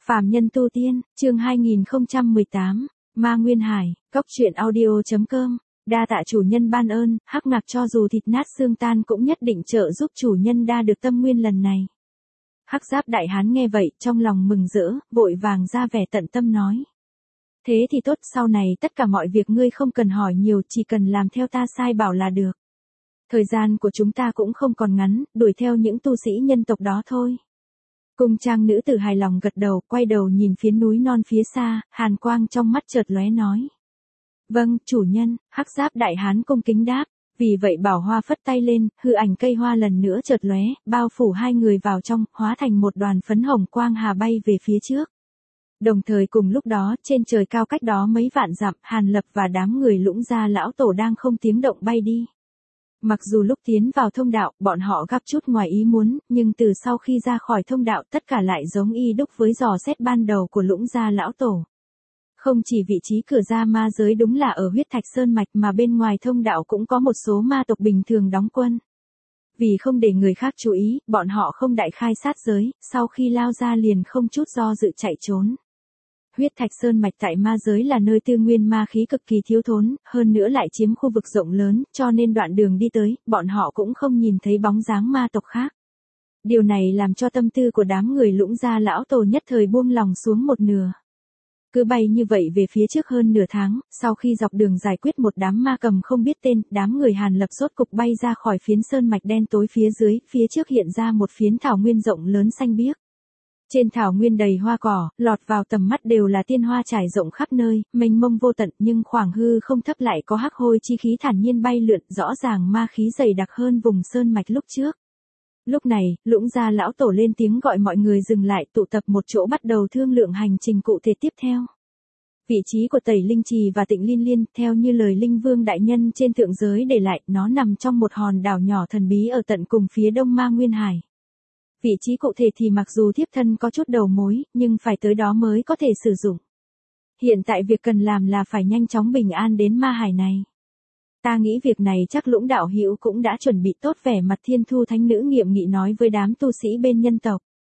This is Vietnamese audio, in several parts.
Phàm nhân tu tiên, chương 2018, Ma Nguyên Hải, Cốc truyện audio.com, đa tạ chủ nhân ban ơn, Hắc Ngạc cho dù thịt nát xương tan cũng nhất định trợ giúp chủ nhân đa được tâm nguyên lần này. Hắc Giáp đại hán nghe vậy, trong lòng mừng rỡ, vội vàng ra vẻ tận tâm nói. Thế thì tốt, sau này tất cả mọi việc ngươi không cần hỏi nhiều, chỉ cần làm theo ta sai bảo là được. Thời gian của chúng ta cũng không còn ngắn, đuổi theo những tu sĩ nhân tộc đó thôi. Cung trang nữ tử hài lòng gật đầu, quay đầu nhìn phía núi non phía xa, hàn quang trong mắt chợt lóe nói. Vâng, chủ nhân, Hắc Giáp đại hán cung kính đáp, vì vậy Bảo Hoa phất tay lên, hư ảnh cây hoa lần nữa chợt lóe, bao phủ hai người vào trong, hóa thành một đoàn phấn hồng quang hà bay về phía trước. Đồng thời cùng lúc đó, trên trời cao cách đó mấy vạn dặm, Hàn Lập và đám người Lũng Gia lão tổ đang không tiếng động bay đi. Mặc dù lúc tiến vào thông đạo, bọn họ gặp chút ngoài ý muốn, nhưng từ sau khi ra khỏi thông đạo tất cả lại giống y đúc với dò xét ban đầu của Lũng Gia lão tổ. Không chỉ vị trí cửa ra ma giới đúng là ở huyết thạch sơn mạch mà bên ngoài thông đạo cũng có một số ma tộc bình thường đóng quân. Vì không để người khác chú ý, bọn họ không đại khai sát giới, sau khi lao ra liền không chút do dự chạy trốn. Huyết thạch sơn mạch tại ma giới là nơi tư nguyên ma khí cực kỳ thiếu thốn, hơn nữa lại chiếm khu vực rộng lớn, cho nên đoạn đường đi tới, bọn họ cũng không nhìn thấy bóng dáng ma tộc khác. Điều này làm cho tâm tư của đám người Lũng Gia lão tổ nhất thời buông lòng xuống một nửa. Cứ bay như vậy về phía trước hơn nửa tháng, sau khi dọc đường giải quyết một đám ma cầm không biết tên, đám người Hàn Lập rốt cục bay ra khỏi phiến sơn mạch đen tối phía dưới, phía trước hiện ra một phiến thảo nguyên rộng lớn xanh biếc. Trên thảo nguyên đầy hoa cỏ, lọt vào tầm mắt đều là tiên hoa trải rộng khắp nơi, mênh mông vô tận, nhưng khoảng hư không thấp lại có hắc hôi chi khí thản nhiên bay lượn, rõ ràng ma khí dày đặc hơn vùng sơn mạch lúc trước. Lúc này, Lũng Gia lão tổ lên tiếng gọi mọi người dừng lại, tụ tập một chỗ bắt đầu thương lượng hành trình cụ thể tiếp theo. Vị trí của Tẩy Linh Trì và Tịnh Liên Liên, theo như lời Linh Vương đại nhân trên thượng giới để lại, nó nằm trong một hòn đảo nhỏ thần bí ở tận cùng phía đông Ma Nguyên Hải. Vị trí cụ thể thì mặc dù thiếp thân có chút đầu mối, nhưng phải tới đó mới có thể sử dụng. Hiện tại việc cần làm là phải nhanh chóng bình an đến ma hải này. Ta nghĩ việc này chắc Lũng đạo hữu cũng đã chuẩn bị tốt, vẻ mặt Thiên Thu thánh nữ nghiệm nghị nói với đám tu sĩ bên nhân tộc.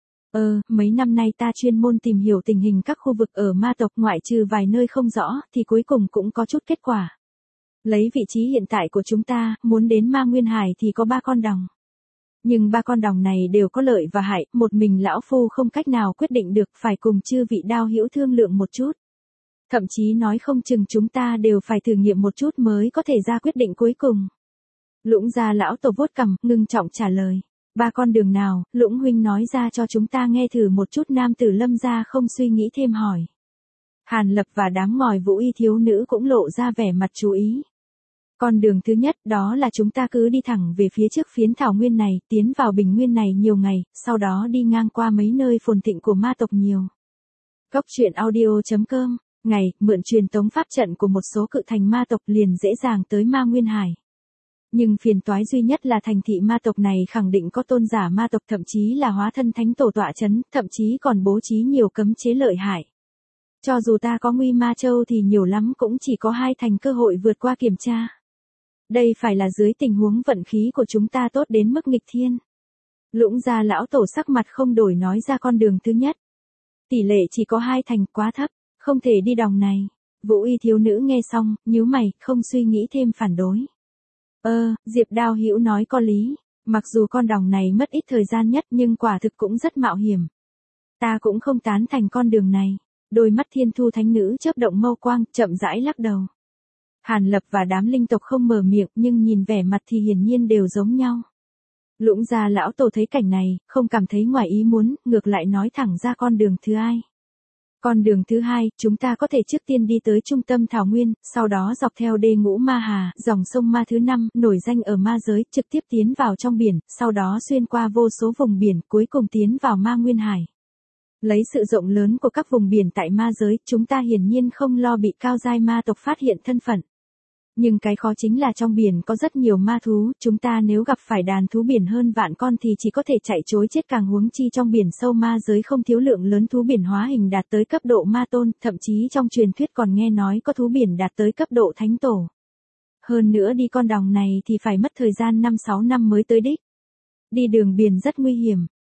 Mấy năm nay ta chuyên môn tìm hiểu tình hình các khu vực ở ma tộc, ngoại trừ vài nơi không rõ, thì cuối cùng cũng có chút kết quả. Lấy vị trí hiện tại của chúng ta, muốn đến Ma Nguyên Hải thì có 3 con đồng. Nhưng 3 con đồng này đều có lợi và hại, một mình lão phu không cách nào quyết định được, phải cùng chư vị đao hữu thương lượng một chút. Thậm chí nói không chừng chúng ta đều phải thử nghiệm một chút mới có thể ra quyết định cuối cùng. Lũng Gia lão tổ vuốt cằm, ngưng trọng trả lời. 3 con đường nào, Lũng huynh nói ra cho chúng ta nghe thử một chút. Nam tử Lâm gia không suy nghĩ thêm hỏi. Hàn Lập và đám ngòi Vũ Y thiếu nữ cũng lộ ra vẻ mặt chú ý. Con đường thứ nhất đó là chúng ta cứ đi thẳng về phía trước phiến thảo nguyên này, tiến vào bình nguyên này nhiều ngày, sau đó đi ngang qua mấy nơi phồn thịnh của ma tộc nhiều. Cốc truyện audio.com, ngày, mượn truyền tống pháp trận của một số cự thành ma tộc liền dễ dàng tới Ma Nguyên Hải. Nhưng phiền toái duy nhất là thành thị ma tộc này khẳng định có tôn giả ma tộc, thậm chí là hóa thân thánh tổ tọa chấn, thậm chí còn bố trí nhiều cấm chế lợi hại. Cho dù ta có Nguy Ma Châu thì nhiều lắm cũng chỉ có 2 thành cơ hội vượt qua kiểm tra. Đây phải là dưới tình huống vận khí của chúng ta tốt đến mức nghịch thiên. Lũng Gia lão tổ sắc mặt không đổi nói ra con đường thứ nhất. Tỷ lệ chỉ có 2 thành, quá thấp, không thể đi đồng này. Vũ Y thiếu nữ nghe xong, nhíu mày, không suy nghĩ thêm phản đối. Diệp Đao hữu nói có lý, mặc dù con đồng này mất ít thời gian nhất nhưng quả thực cũng rất mạo hiểm. Ta cũng không tán thành con đường này. Đôi mắt Thiên Thu thánh nữ chớp động mâu quang, chậm rãi lắc đầu. Hàn Lập và đám linh tộc không mở miệng, nhưng nhìn vẻ mặt thì hiển nhiên đều giống nhau. Lũng Gia lão tổ thấy cảnh này, không cảm thấy ngoài ý muốn, ngược lại nói thẳng ra con đường thứ hai. Con đường thứ hai, chúng ta có thể trước tiên đi tới trung tâm thảo nguyên, sau đó dọc theo đê Ngũ Ma Hà, dòng sông Ma thứ 5, nổi danh ở ma giới, trực tiếp tiến vào trong biển, sau đó xuyên qua vô số vùng biển, cuối cùng tiến vào Ma Nguyên Hải. Lấy sự rộng lớn của các vùng biển tại ma giới, chúng ta hiển nhiên không lo bị cao giai ma tộc phát hiện thân phận. Nhưng cái khó chính là trong biển có rất nhiều ma thú, chúng ta nếu gặp phải đàn thú biển hơn vạn con thì chỉ có thể chạy trối chết, càng huống chi trong biển sâu ma giới không thiếu lượng lớn thú biển hóa hình đạt tới cấp độ ma tôn, thậm chí trong truyền thuyết còn nghe nói có thú biển đạt tới cấp độ thánh tổ. Hơn nữa đi con đồng này thì phải mất thời gian 5-6 năm mới tới đích. Đi đường biển rất nguy hiểm,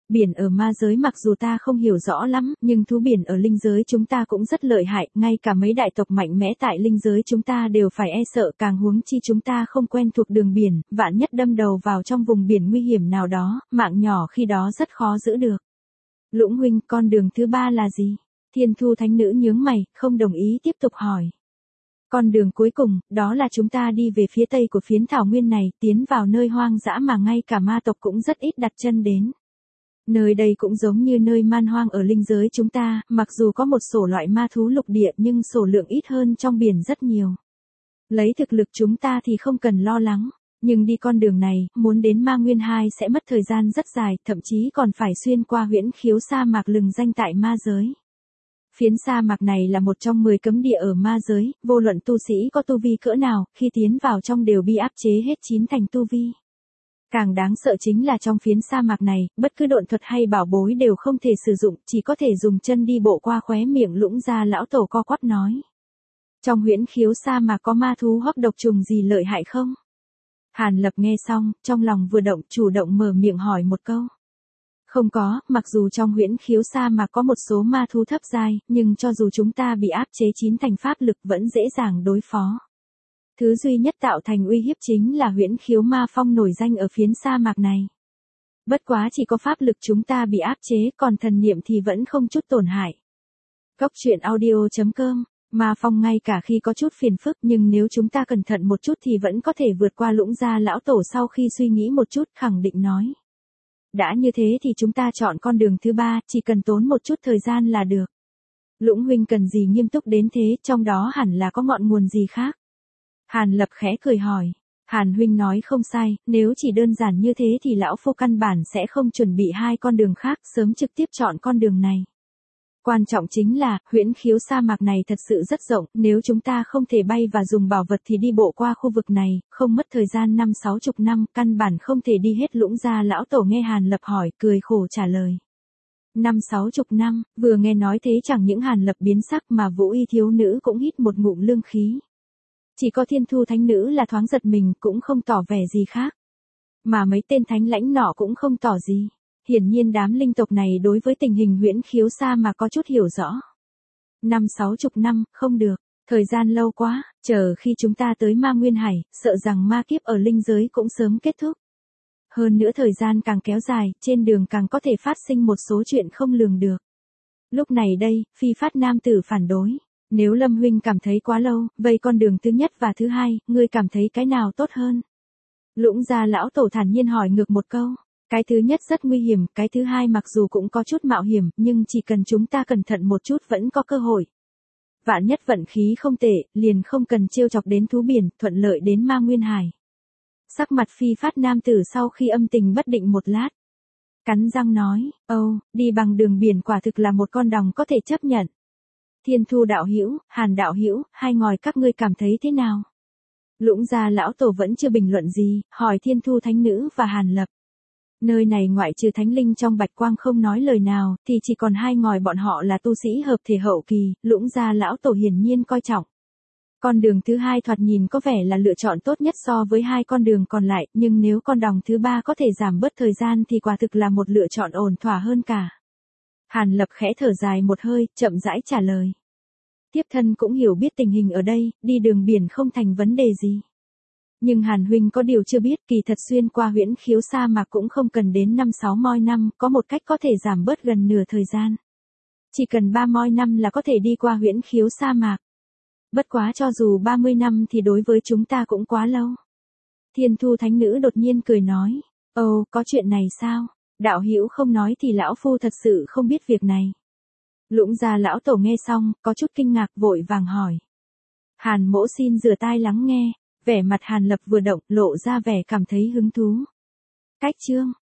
Biển ở ma giới mặc dù ta không hiểu rõ lắm, nhưng thú biển ở linh giới chúng ta cũng rất lợi hại, ngay cả mấy đại tộc mạnh mẽ tại linh giới chúng ta đều phải e sợ, càng huống chi chúng ta không quen thuộc đường biển, vạn nhất đâm đầu vào trong vùng biển nguy hiểm nào đó, mạng nhỏ khi đó rất khó giữ được. Lũng huynh, con đường thứ ba là gì? Thiên Thu Thánh Nữ nhướng mày, không đồng ý tiếp tục hỏi. Con đường cuối cùng, đó là chúng ta đi về phía tây của phiến thảo nguyên này, tiến vào nơi hoang dã mà ngay cả ma tộc cũng rất ít đặt chân đến. Nơi đây cũng giống như nơi man hoang ở linh giới chúng ta, mặc dù có một số loại ma thú lục địa nhưng số lượng ít hơn trong biển rất nhiều. Lấy thực lực chúng ta thì không cần lo lắng, nhưng đi con đường này, muốn đến Ma Nguyên 2 sẽ mất thời gian rất dài, thậm chí còn phải xuyên qua huyễn khiếu sa mạc lừng danh tại ma giới. Phiến sa mạc này là một trong 10 cấm địa ở ma giới, vô luận tu sĩ có tu vi cỡ nào, khi tiến vào trong đều bị áp chế hết 9 thành tu vi. Càng đáng sợ chính là trong phiến sa mạc này, bất cứ độn thuật hay bảo bối đều không thể sử dụng, chỉ có thể dùng chân đi bộ qua. Khóe miệng Lũng Gia lão tổ co quắp nói. Trong huyễn khiếu sa mạc có ma thú hoặc độc trùng gì lợi hại không? Hàn Lập nghe xong, trong lòng vừa động, chủ động mở miệng hỏi một câu. Không có, mặc dù trong huyễn khiếu sa mạc có một số ma thú thấp giai, nhưng cho dù chúng ta bị áp chế 9 thành pháp lực vẫn dễ dàng đối phó. Thứ duy nhất tạo thành uy hiếp chính là huyễn khiếu ma phong nổi danh ở phiến sa mạc này. Bất quá chỉ có pháp lực chúng ta bị áp chế, còn thần niệm thì vẫn không chút tổn hại. Cốc truyện audio.com, ma phong ngay cả khi có chút phiền phức nhưng nếu chúng ta cẩn thận một chút thì vẫn có thể vượt qua. Lũng Gia lão tổ sau khi suy nghĩ một chút khẳng định nói. Đã như thế thì chúng ta chọn con đường thứ ba, chỉ cần tốn một chút thời gian là được. Lũng huynh cần gì nghiêm túc đến thế, trong đó hẳn là có ngọn nguồn gì khác. Hàn Lập khẽ cười hỏi. Hàn huynh nói không sai, nếu chỉ đơn giản như thế thì lão phu căn bản sẽ không chuẩn bị hai con đường khác, sớm trực tiếp chọn con đường này. Quan trọng chính là, huyễn khiếu sa mạc này thật sự rất rộng, nếu chúng ta không thể bay và dùng bảo vật thì đi bộ qua khu vực này, không mất thời gian 5-60 năm, căn bản không thể đi hết. Lũng Gia lão tổ nghe Hàn Lập hỏi, cười khổ trả lời. 5-60 năm, vừa nghe nói thế chẳng những Hàn Lập biến sắc mà Vũ Y thiếu nữ cũng hít một ngụm lương khí. Chỉ có Thiên Thu Thánh Nữ là thoáng giật mình, cũng không tỏ vẻ gì khác. Mà mấy tên thánh lãnh nọ cũng không tỏ gì. Hiển nhiên đám linh tộc này đối với tình hình huyễn khiếu sa mà có chút hiểu rõ. 5-60 năm, không được, thời gian lâu quá, chờ khi chúng ta tới Ma Nguyên Hải, sợ rằng ma kiếp ở linh giới cũng sớm kết thúc. Hơn nữa thời gian càng kéo dài, trên đường càng có thể phát sinh một số chuyện không lường được. Lúc này đây, Phi Phát nam tử phản đối. Nếu Lâm huynh cảm thấy quá lâu, vậy con đường thứ nhất và thứ hai, ngươi cảm thấy cái nào tốt hơn? Lũng Gia lão tổ thản nhiên hỏi ngược một câu. Cái thứ nhất rất nguy hiểm, cái thứ hai mặc dù cũng có chút mạo hiểm, nhưng chỉ cần chúng ta cẩn thận một chút vẫn có cơ hội. Vạn nhất vận khí không tệ, liền không cần trêu chọc đến thú biển, thuận lợi đến Ma Nguyên Hải. Sắc mặt Phi Phát nam tử sau khi âm tình bất định một lát. Cắn răng nói, đi bằng đường biển quả thực là một con đồng có thể chấp nhận. Thiên Thu đạo hữu, Hàn đạo hữu, hai ngòi các ngươi cảm thấy thế nào? Lũng Gia lão tổ vẫn chưa bình luận gì, hỏi Thiên Thu Thánh Nữ và Hàn Lập. Nơi này ngoại trừ thánh linh trong bạch quang không nói lời nào, thì chỉ còn hai ngòi bọn họ là tu sĩ hợp thể hậu kỳ. Lũng Gia lão tổ hiển nhiên coi trọng. Con đường thứ hai thoạt nhìn có vẻ là lựa chọn tốt nhất so với hai con đường còn lại, nhưng nếu con đường thứ ba có thể giảm bớt thời gian thì quả thực là một lựa chọn ổn thỏa hơn cả. Hàn Lập khẽ thở dài một hơi, chậm rãi trả lời. Tiếp thân cũng hiểu biết tình hình ở đây, đi đường biển không thành vấn đề gì. Nhưng Hàn huynh có điều chưa biết, kỳ thật xuyên qua huyễn khiếu sa mạc cũng không cần đến 5-6 moi năm, có một cách có thể giảm bớt gần nửa thời gian. Chỉ cần 3 moi năm là có thể đi qua huyễn khiếu sa mạc. Bất quá cho dù 30 năm thì đối với chúng ta cũng quá lâu. Thiên Thu Thánh Nữ đột nhiên cười nói, có chuyện này sao? Đạo hữu không nói thì lão phu thật sự không biết việc này. Lũng Gia lão tổ nghe xong, có chút kinh ngạc vội vàng hỏi. Hàn mỗ xin rửa tai lắng nghe. Vẻ mặt Hàn Lập vừa động, lộ ra vẻ cảm thấy hứng thú. Cách chương